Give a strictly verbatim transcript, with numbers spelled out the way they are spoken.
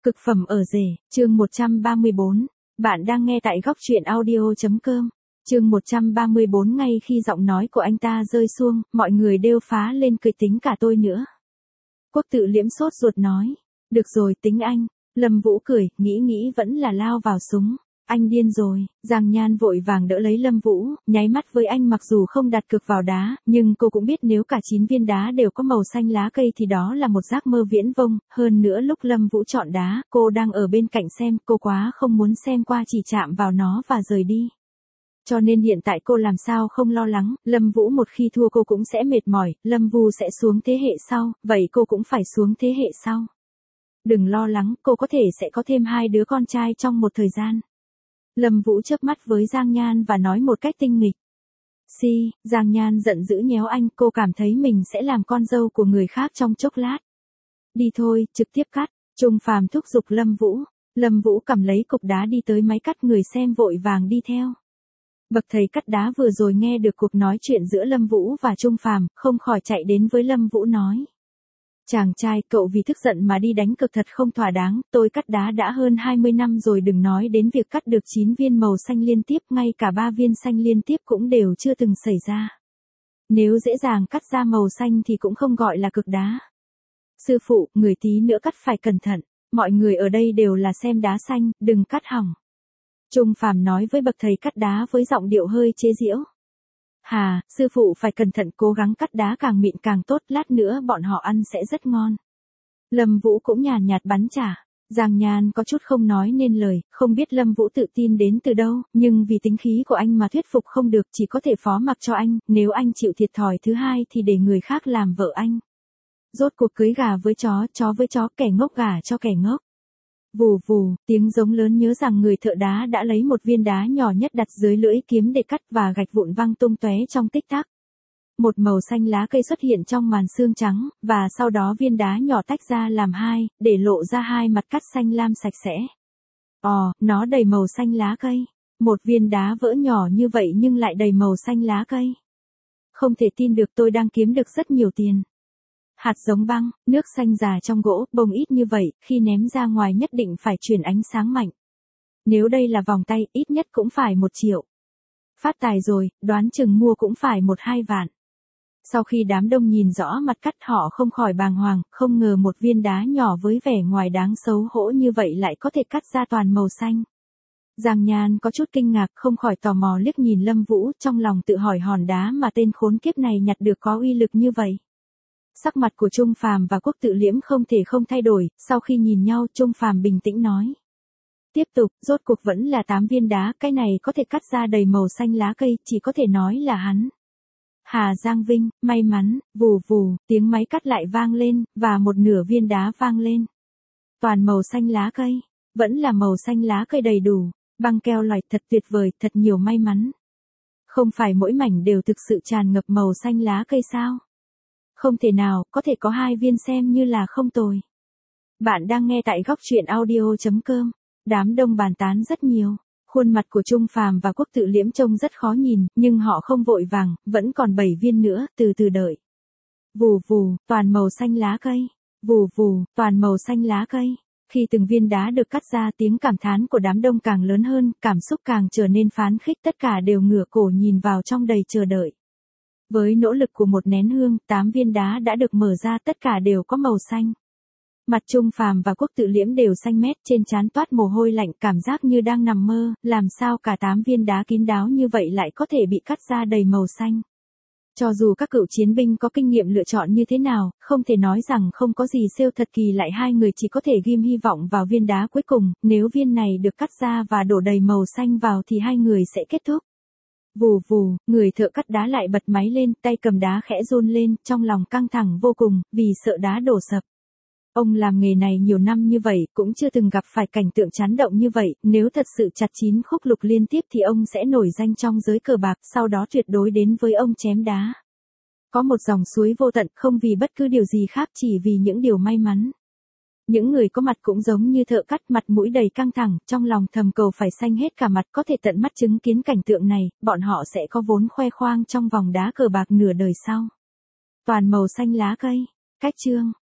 Cực phẩm ở rể, chương một trăm ba mươi bốn. Bạn đang nghe tại góc truyện audio.com. Chương một trăm ba mươi bốn. Ngay khi giọng nói của anh ta rơi xuống, mọi người đều phá lên cười, tính cả tôi nữa. Quốc Tự Liễm sốt ruột nói. Được rồi, tính anh. Lâm Vũ cười, nghĩ nghĩ vẫn là lao vào súng. Anh điên rồi. Giang Nhan vội vàng đỡ lấy Lâm Vũ, nháy mắt với anh. Mặc dù không đặt cược vào đá, nhưng cô cũng biết nếu cả chín viên đá đều có màu xanh lá cây thì đó là một giấc mơ viễn vông. Hơn nữa lúc Lâm Vũ chọn đá, cô đang ở bên cạnh xem, cô quá không muốn xem qua chỉ chạm vào nó và rời đi. Cho nên hiện tại cô làm sao không lo lắng, Lâm Vũ một khi thua cô cũng sẽ mệt mỏi, Lâm Vũ sẽ xuống thế hệ sau, vậy cô cũng phải xuống thế hệ sau. Đừng lo lắng, cô có thể sẽ có thêm hai đứa con trai trong một thời gian. Lâm Vũ chớp mắt với Giang Nhan và nói một cách tinh nghịch. Si, Giang Nhan giận dữ nhéo anh, cô cảm thấy mình sẽ làm con dâu của người khác trong chốc lát. Đi thôi, trực tiếp cắt, Trung Phàm thúc giục Lâm Vũ. Lâm Vũ cầm lấy cục đá đi tới máy cắt, người xem vội vàng đi theo. Bậc thầy cắt đá vừa rồi nghe được cuộc nói chuyện giữa Lâm Vũ và Trung Phàm, không khỏi chạy đến với Lâm Vũ nói. Chàng trai, cậu vì tức giận mà đi đánh cực thật không thỏa đáng, tôi cắt đá đã hơn hai mươi năm rồi, đừng nói đến việc cắt được chín viên màu xanh liên tiếp, ngay cả ba viên xanh liên tiếp cũng đều chưa từng xảy ra. Nếu dễ dàng cắt ra màu xanh thì cũng không gọi là cực đá. Sư phụ, người tí nữa cắt phải cẩn thận, mọi người ở đây đều là xem đá xanh, đừng cắt hỏng. Trung Phàm nói với bậc thầy cắt đá với giọng điệu hơi chế giễu. Hà, sư phụ phải cẩn thận, cố gắng cắt đá càng mịn càng tốt, lát nữa bọn họ ăn sẽ rất ngon. Lâm Vũ cũng nhàn nhạt bắn trả. Giang Nhan có chút không nói nên lời, không biết Lâm Vũ tự tin đến từ đâu, nhưng vì tính khí của anh mà thuyết phục không được, chỉ có thể phó mặc cho anh, nếu anh chịu thiệt thòi thứ hai thì để người khác làm vợ anh. Rốt cuộc cưới gà với chó, chó với chó, kẻ ngốc gà cho kẻ ngốc. Vù vù, tiếng giống lớn nhớ rằng người thợ đá đã lấy một viên đá nhỏ nhất đặt dưới lưỡi kiếm để cắt và gạch vụn văng tung tóe trong tích tắc. Một màu xanh lá cây xuất hiện trong màn xương trắng, và sau đó viên đá nhỏ tách ra làm hai, để lộ ra hai mặt cắt xanh lam sạch sẽ. Ồ, nó đầy màu xanh lá cây. Một viên đá vỡ nhỏ như vậy nhưng lại đầy màu xanh lá cây. Không thể tin được, tôi đang kiếm được rất nhiều tiền. Hạt giống băng, nước xanh già trong gỗ, bông ít như vậy, khi ném ra ngoài nhất định phải truyền ánh sáng mạnh. Nếu đây là vòng tay, ít nhất cũng phải một triệu. Phát tài rồi, đoán chừng mua cũng phải một hai vạn. Sau khi đám đông nhìn rõ mặt cắt, họ không khỏi bàng hoàng, không ngờ một viên đá nhỏ với vẻ ngoài đáng xấu hổ như vậy lại có thể cắt ra toàn màu xanh. Giang Nhan có chút kinh ngạc, không khỏi tò mò liếc nhìn Lâm Vũ, trong lòng tự hỏi hòn đá mà tên khốn kiếp này nhặt được có uy lực như vậy. Sắc mặt của Trung Phàm và Quốc Tự Liễm không thể không thay đổi, sau khi nhìn nhau Trung Phàm bình tĩnh nói. Tiếp tục, rốt cuộc vẫn là tám viên đá, cái này có thể cắt ra đầy màu xanh lá cây, chỉ có thể nói là hắn. Hà Giang Vinh, may mắn, vù vù, tiếng máy cắt lại vang lên, và một nửa viên đá vang lên. Toàn màu xanh lá cây, vẫn là màu xanh lá cây đầy đủ, băng keo loại thật tuyệt vời, thật nhiều may mắn. Không phải mỗi mảnh đều thực sự tràn ngập màu xanh lá cây sao? Không thể nào, có thể có hai viên xem như là không tồi. Bạn đang nghe tại góc truyện audio.com. Đám đông bàn tán rất nhiều. Khuôn mặt của Trung Phàm và Quốc Tự Liễm trông rất khó nhìn, nhưng họ không vội vàng, vẫn còn bảy viên nữa, từ từ đợi. Vù vù, toàn màu xanh lá cây. Vù vù, toàn màu xanh lá cây. Khi từng viên đá được cắt ra, tiếng cảm thán của đám đông càng lớn hơn, cảm xúc càng trở nên phấn khích, tất cả đều ngửa cổ nhìn vào trong đầy chờ đợi. Với nỗ lực của một nén hương, tám viên đá đã được mở ra, tất cả đều có màu xanh. Mặt Trung Phàm và Quốc Tự Liễm đều xanh mét, trên trán toát mồ hôi lạnh, cảm giác như đang nằm mơ, làm sao cả tám viên đá kín đáo như vậy lại có thể bị cắt ra đầy màu xanh. Cho dù các cựu chiến binh có kinh nghiệm lựa chọn như thế nào, không thể nói rằng không có gì siêu thật kỳ lại, hai người chỉ có thể ghim hy vọng vào viên đá cuối cùng, nếu viên này được cắt ra và đổ đầy màu xanh vào thì hai người sẽ kết thúc. Vù vù, người thợ cắt đá lại bật máy lên, tay cầm đá khẽ run lên, trong lòng căng thẳng vô cùng, vì sợ đá đổ sập. Ông làm nghề này nhiều năm như vậy, cũng chưa từng gặp phải cảnh tượng chấn động như vậy, nếu thật sự chặt chín khúc lục liên tiếp thì ông sẽ nổi danh trong giới cờ bạc, sau đó tuyệt đối đến với ông chém đá. Có một dòng suối vô tận, không vì bất cứ điều gì khác, chỉ vì những điều may mắn. Những người có mặt cũng giống như thợ cắt, mặt mũi đầy căng thẳng, trong lòng thầm cầu phải xanh hết cả mặt, có thể tận mắt chứng kiến cảnh tượng này, bọn họ sẽ có vốn khoe khoang trong vòng đá cờ bạc nửa đời sau. Toàn màu xanh lá cây. Cách chương.